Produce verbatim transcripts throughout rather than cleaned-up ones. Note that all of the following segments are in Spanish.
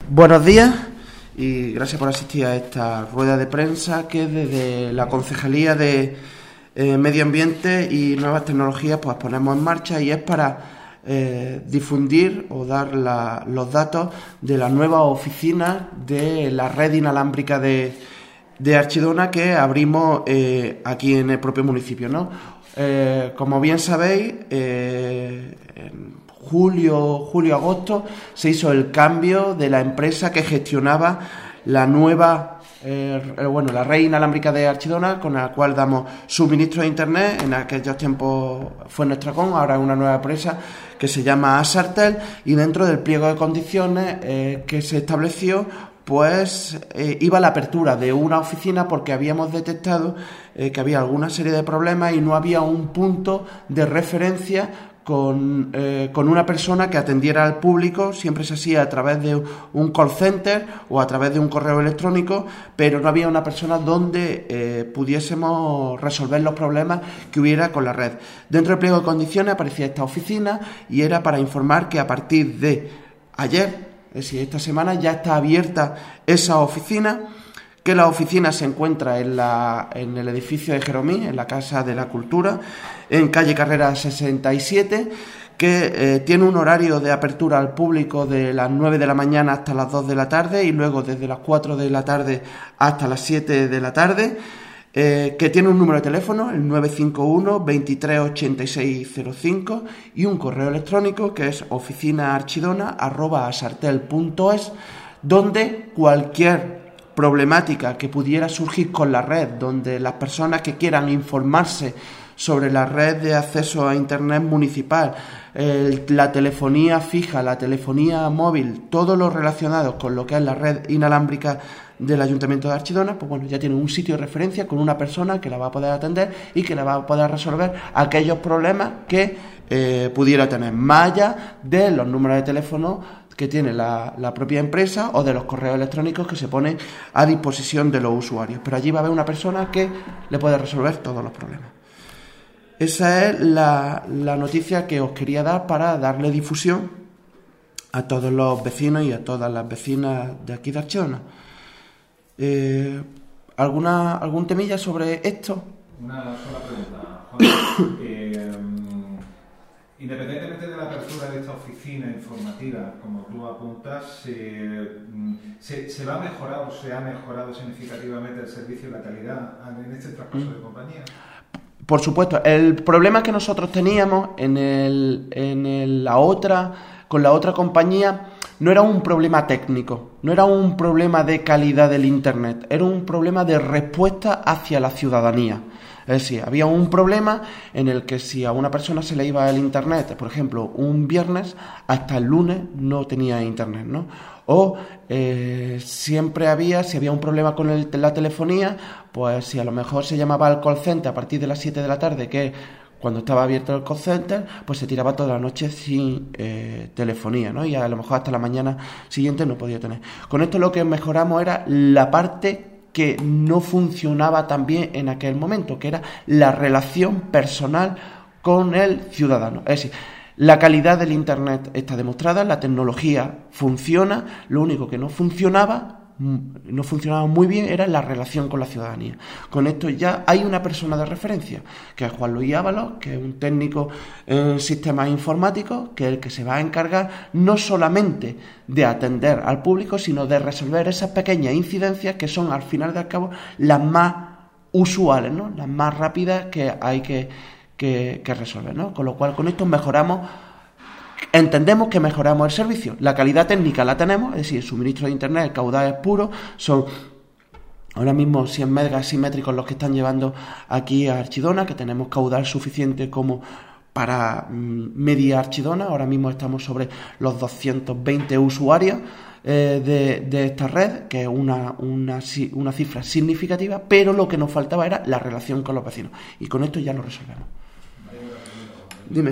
Buenos días y gracias por asistir a esta rueda de prensa que desde la Concejalía de eh, Medio Ambiente y Nuevas Tecnologías pues ponemos en marcha, y es para eh, difundir o dar la, los datos de la nueva oficina de la red inalámbrica de, de Archidona que abrimos eh, aquí en el propio municipio, ¿no? Eh, como bien sabéis, eh, en julio, julio, agosto se hizo el cambio de la empresa que gestionaba la nueva, eh, bueno, la red inalámbrica de Archidona, con la cual damos suministro de internet. En aquellos tiempos fue Nostracon, ahora es una nueva empresa que se llama Sartel, y dentro del pliego de condiciones eh, que se estableció, pues eh, iba la apertura de una oficina porque habíamos detectado eh, que había alguna serie de problemas y no había un punto de referencia con, eh, con una persona que atendiera al público. Siempre se hacía a través de un call center o a través de un correo electrónico, pero no había una persona donde eh, pudiésemos resolver los problemas que hubiera con la red. Dentro del pliego de condiciones aparecía esta oficina y era para informar que a partir de ayer, es decir, esta semana, ya está abierta esa oficina, que la oficina se encuentra en, la, en el edificio de Jeromí, en la Casa de la Cultura, en calle Carrera sesenta y siete, que eh, tiene un horario de apertura al público de las nueve de la mañana hasta las dos de la tarde y luego desde las cuatro de la tarde hasta las siete de la tarde. Eh, que tiene un número de teléfono, el nueve cinco uno, veintitrés ochenta y seis cero cinco, y un correo electrónico que es oficinaarchidona arroba asartel punto es, donde cualquier problemática que pudiera surgir con la red, donde las personas que quieran informarse sobre la red de acceso a internet municipal, eh, la telefonía fija, la telefonía móvil, todo lo relacionado con lo que es la red inalámbrica del Ayuntamiento de Archidona, pues bueno, ya tiene un sitio de referencia con una persona que la va a poder atender y que la va a poder resolver aquellos problemas que eh, pudiera tener, más allá de los números de teléfono que tiene la, la propia empresa o de los correos electrónicos que se ponen a disposición de los usuarios. Pero allí va a haber una persona que le puede resolver todos los problemas. Esa es la, la noticia que os quería dar para darle difusión a todos los vecinos y a todas las vecinas de aquí de Archidona. Eh, ¿alguna, ¿Algún temilla sobre esto? Una sola pregunta, Juan. eh, independientemente de la apertura de esta oficina informativa, como tú apuntas, eh, se, ¿se va a mejorar o se ha mejorado significativamente el servicio y la calidad en este traspaso mm. de compañía? Por supuesto. El problema que nosotros teníamos en, el, en el, la otra, con la otra compañía no era un problema técnico, no era un problema de calidad del internet, era un problema de respuesta hacia la ciudadanía. Es decir, había un problema en el que si a una persona se le iba el internet, por ejemplo, un viernes, hasta el lunes no tenía internet, ¿no? O eh, siempre había, si había un problema con el, la telefonía, pues si a lo mejor se llamaba al call center a partir de las siete de la tarde, que cuando estaba abierto el call center, pues se tiraba toda la noche sin eh, telefonía, ¿no? Y a lo mejor hasta la mañana siguiente no podía tener. Con esto lo que mejoramos era la parte que no funcionaba tan bien en aquel momento, que era la relación personal con el ciudadano. Es decir, la calidad del internet está demostrada, la tecnología funciona, lo único que no funcionaba no funcionaba muy bien era la relación con la ciudadanía. Con esto ya hay una persona de referencia, que es Juan Luis Ábalos, que es un técnico en sistemas informáticos, que es el que se va a encargar no solamente de atender al público, sino de resolver esas pequeñas incidencias que son, al final del cabo, las más usuales, ¿no? Las más rápidas que hay que, que, que resolver, ¿no? Con lo cual, con esto mejoramos. Entendemos que mejoramos el servicio. La calidad técnica la tenemos, es decir, el suministro de internet, el caudal es puro, son ahora mismo cien megas simétricos los que están llevando aquí a Archidona, que tenemos caudal suficiente como para mm, media Archidona. Ahora mismo estamos sobre los doscientos veinte usuarios eh, de, de esta red, que es una, una, una cifra significativa, pero lo que nos faltaba era la relación con los vecinos. Y con esto ya lo resolvemos. Dime.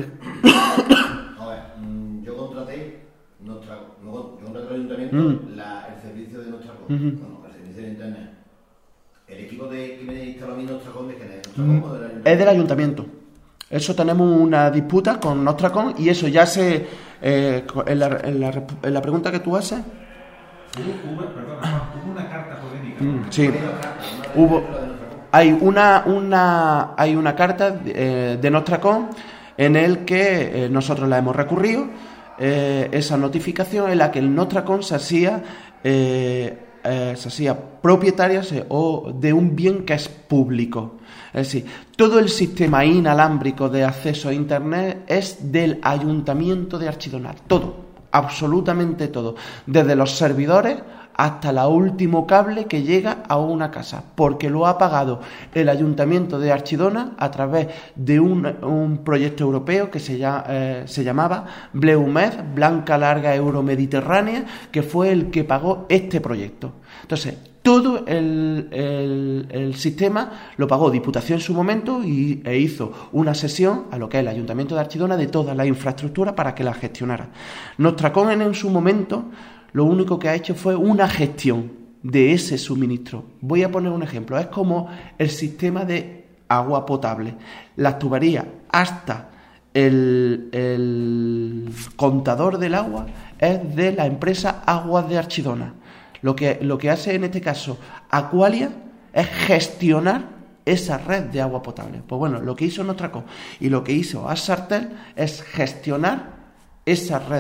Nuestra, yo contraté al ayuntamiento mm. la, el servicio de Nostracon, uh-huh. bueno, el servicio de internet. El equipo de, que me instaló a mí Nostracon, ¿de quién es? ¿Nostracon uh-huh. o del ayuntamiento? Es del ayuntamiento. Eso tenemos una disputa con Nostracon y eso ya se... Eh, en, la, en, la, en la pregunta que tú haces... Hubo, hubo, perdona, hubo una carta polémica. Mm, sí, hubo, hay una, una, hay una carta eh, de Nostracón en el que eh, nosotros la hemos recurrido, eh, esa notificación en la que el Nostracón se hacía, eh, eh, se hacía propietario se, o de un bien que es público. Es decir, todo el sistema inalámbrico de acceso a Internet es del Ayuntamiento de Archidona, todo. Absolutamente todo, desde los servidores hasta el último cable que llega a una casa, porque lo ha pagado el Ayuntamiento de Archidona a través de un, un proyecto europeo que se, llama, eh, se llamaba BLEUMED, Blanca Larga Euromediterránea, que fue el que pagó este proyecto. Entonces, todo el, el, el sistema lo pagó Diputación en su momento y, e hizo una sesión a lo que es el Ayuntamiento de Archidona de toda la infraestructura para que la gestionara. Nostracón en, en su momento lo único que ha hecho fue una gestión de ese suministro. Voy a poner un ejemplo. Es como el sistema de agua potable. Las tuberías hasta el, el contador del agua es de la empresa Aguas de Archidona. Lo que, lo que hace en este caso Aqualia es gestionar esa red de agua potable. Pues bueno, lo que hizo Nostracón y lo que hizo Asartel es gestionar esa red.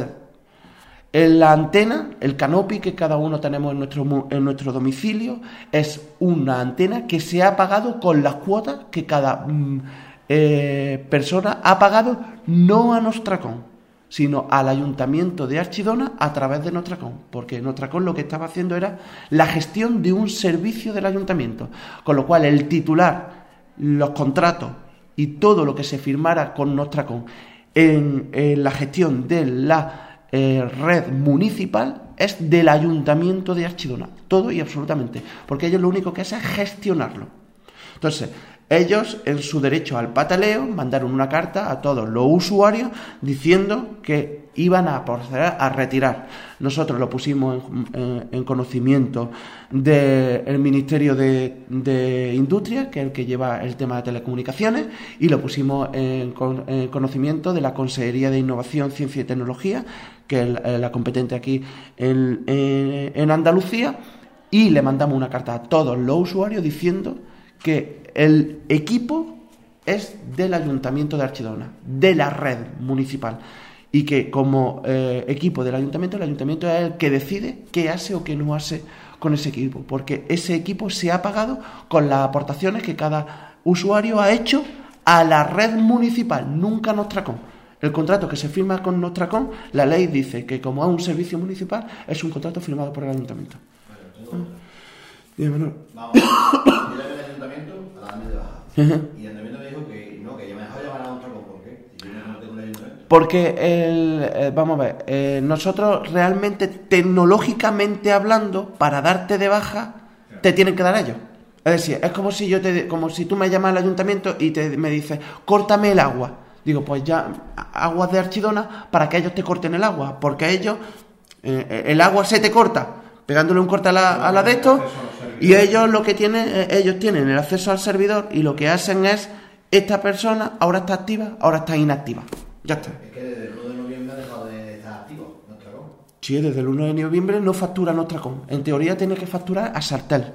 En la antena, el canopy que cada uno tenemos en nuestro, en nuestro domicilio, es una antena que se ha pagado con las cuotas que cada mm, eh, persona ha pagado, no a Nostracón, sino al Ayuntamiento de Archidona a través de Nostracón, porque Nostracón lo que estaba haciendo era la gestión de un servicio del Ayuntamiento, con lo cual el titular, los contratos y todo lo que se firmara con Nostracón en, en la gestión de la eh, red municipal es del Ayuntamiento de Archidona, todo y absolutamente, porque ellos lo único que hacen es gestionarlo. Entonces, ellos, en su derecho al pataleo, mandaron una carta a todos los usuarios diciendo que iban a proceder a retirar. Nosotros lo pusimos en, en, en conocimiento del Ministerio de, de Industria, que es el que lleva el tema de telecomunicaciones, y lo pusimos en, en conocimiento de la Consejería de Innovación, Ciencia y Tecnología, que es la, la competente aquí en, en, en Andalucía, y le mandamos una carta a todos los usuarios diciendo que el equipo es del Ayuntamiento de Archidona, de la red municipal, y que como eh, equipo del Ayuntamiento, el Ayuntamiento es el que decide qué hace o qué no hace con ese equipo, porque ese equipo se ha pagado con las aportaciones que cada usuario ha hecho a la red municipal, nunca a Nostracón. El contrato que se firma con Nostracón, la ley dice que como es un servicio municipal, es un contrato firmado por el Ayuntamiento. Bueno, Dime, Manuel. Vamos, yo le doy al Ayuntamiento a darme de baja. Uh-huh. Y el Ayuntamiento me dijo que no, que yo me dejaba llamar a Nostracón. ¿Por qué? Si yo no tengo el Ayuntamiento. Porque, el, eh, vamos a ver, eh, nosotros realmente, tecnológicamente hablando, para darte de baja, te tienen que dar ellos. Es decir, es como si yo te, como si tú me llamas al Ayuntamiento y te, me dices, córtame el agua. Digo, pues ya, Aguas de Archidona, para que ellos te corten el agua, porque ellos, eh, el agua se te corta, pegándole un corte a la, a la de estos, y ellos lo que tienen, ellos tienen el acceso al servidor y lo que hacen es, esta persona ahora está activa, ahora está inactiva. Ya está. Es que desde el uno de noviembre ha dejado de estar activo Nostracón. Sí, desde el uno de noviembre no factura Nostracón. En teoría tiene que facturar a Sartel.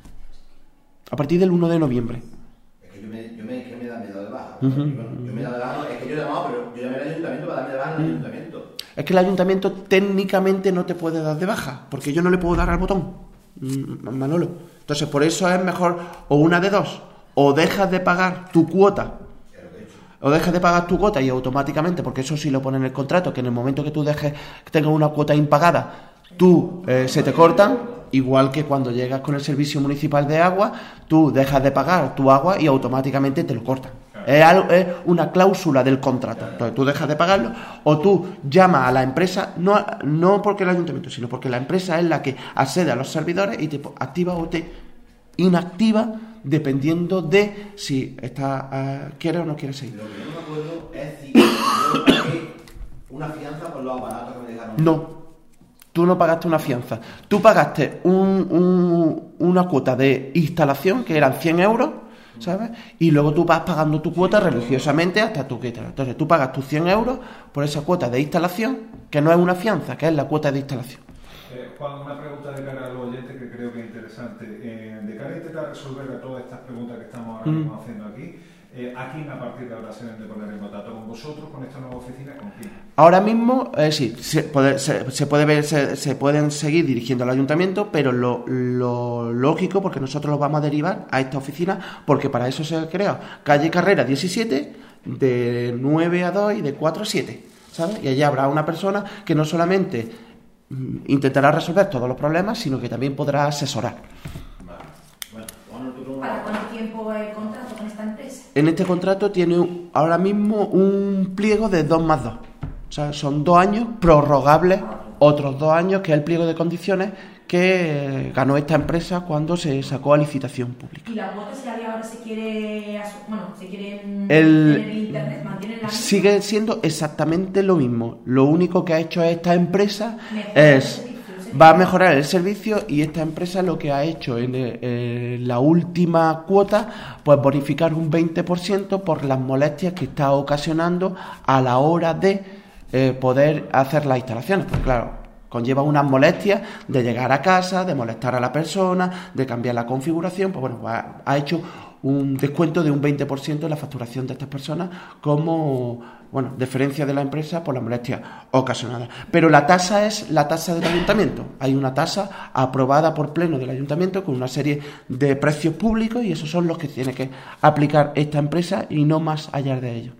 A partir del uno de noviembre. Es que yo me, yo me, que me da miedo de baja. Uh-huh. Yo, yo me da de baja, es que yo he llamado, pero yo llamé al Ayuntamiento para darme de baja al uh-huh. Ayuntamiento. Es que el Ayuntamiento técnicamente no te puede dar de baja, porque yo no le puedo dar al botón, Manolo. Entonces, por eso es mejor o una de dos, o dejas de pagar tu cuota, o dejas de pagar tu cuota y automáticamente, porque eso sí lo pone en el contrato, que en el momento que tú dejes que tengas una cuota impagada, tú eh, se te cortan, igual que cuando llegas con el servicio municipal de agua, tú dejas de pagar tu agua y automáticamente te lo cortan. Es, algo, es una cláusula del contrato. Entonces tú dejas de pagarlo o tú llamas a la empresa, no, no porque el ayuntamiento, sino porque la empresa es la que accede a los servidores y te activa o te inactiva dependiendo de si está, uh, quiere o no quiere seguir. Lo que yo no me acuerdo es si yo pagué una fianza por los aparatos que me dejaron. No. Tú no pagaste una fianza. Tú pagaste un, un, una cuota de instalación que eran cien euros, ¿sabes? Y luego tú vas pagando tu cuota religiosamente hasta tu quita. Entonces tú pagas tus cien euros por esa cuota de instalación, que no es una fianza, que es la cuota de instalación. Eh, Juan, una pregunta de cara a los oyentes que creo que es interesante. Eh, de cara a intentar resolver a todas estas preguntas que estamos ahora mismo mm. haciendo aquí, eh, ¿a quién a partir de ahora se deben de poner en contacto? ¿Con vosotros, con esta nueva oficina, con quién? Ahora mismo, eh, sí, se puede, se, se puede ver, se, se pueden seguir dirigiendo al ayuntamiento, pero lo, lo lógico, porque nosotros los vamos a derivar a esta oficina, porque para eso se ha creado calle Carrera diecisiete, de nueve a dos y de cuatro a siete, ¿sabes? Y allí habrá una persona que no solamente mm, intentará resolver todos los problemas, sino que también podrá asesorar. ¿Para cuánto tiempo el contrato con esta empresa? En este contrato tiene un, ahora mismo un pliego de dos más dos. O sea, son dos años prorrogables, otros dos años, que es el pliego de condiciones que ganó esta empresa cuando se sacó a licitación pública. ¿Y la cuota, si alguien ahora se quiere, bueno, se quiere el, tener el internet, mantiene la misma? Sigue siendo exactamente lo mismo. Lo único que ha hecho esta empresa es... va a mejorar el servicio, y esta empresa lo que ha hecho en, en la última cuota, pues bonificar un veinte por ciento por las molestias que está ocasionando a la hora de eh, poder hacer las instalaciones. Pues claro, conlleva unas molestias de llegar a casa, de molestar a la persona, de cambiar la configuración. Pues bueno, ha, ha hecho un descuento de un veinte por ciento en la facturación de estas personas como, bueno, deferencia de la empresa por las molestias ocasionadas. Pero la tasa es la tasa del ayuntamiento. Hay una tasa aprobada por pleno del ayuntamiento con una serie de precios públicos, y esos son los que tiene que aplicar esta empresa y no más allá de ello.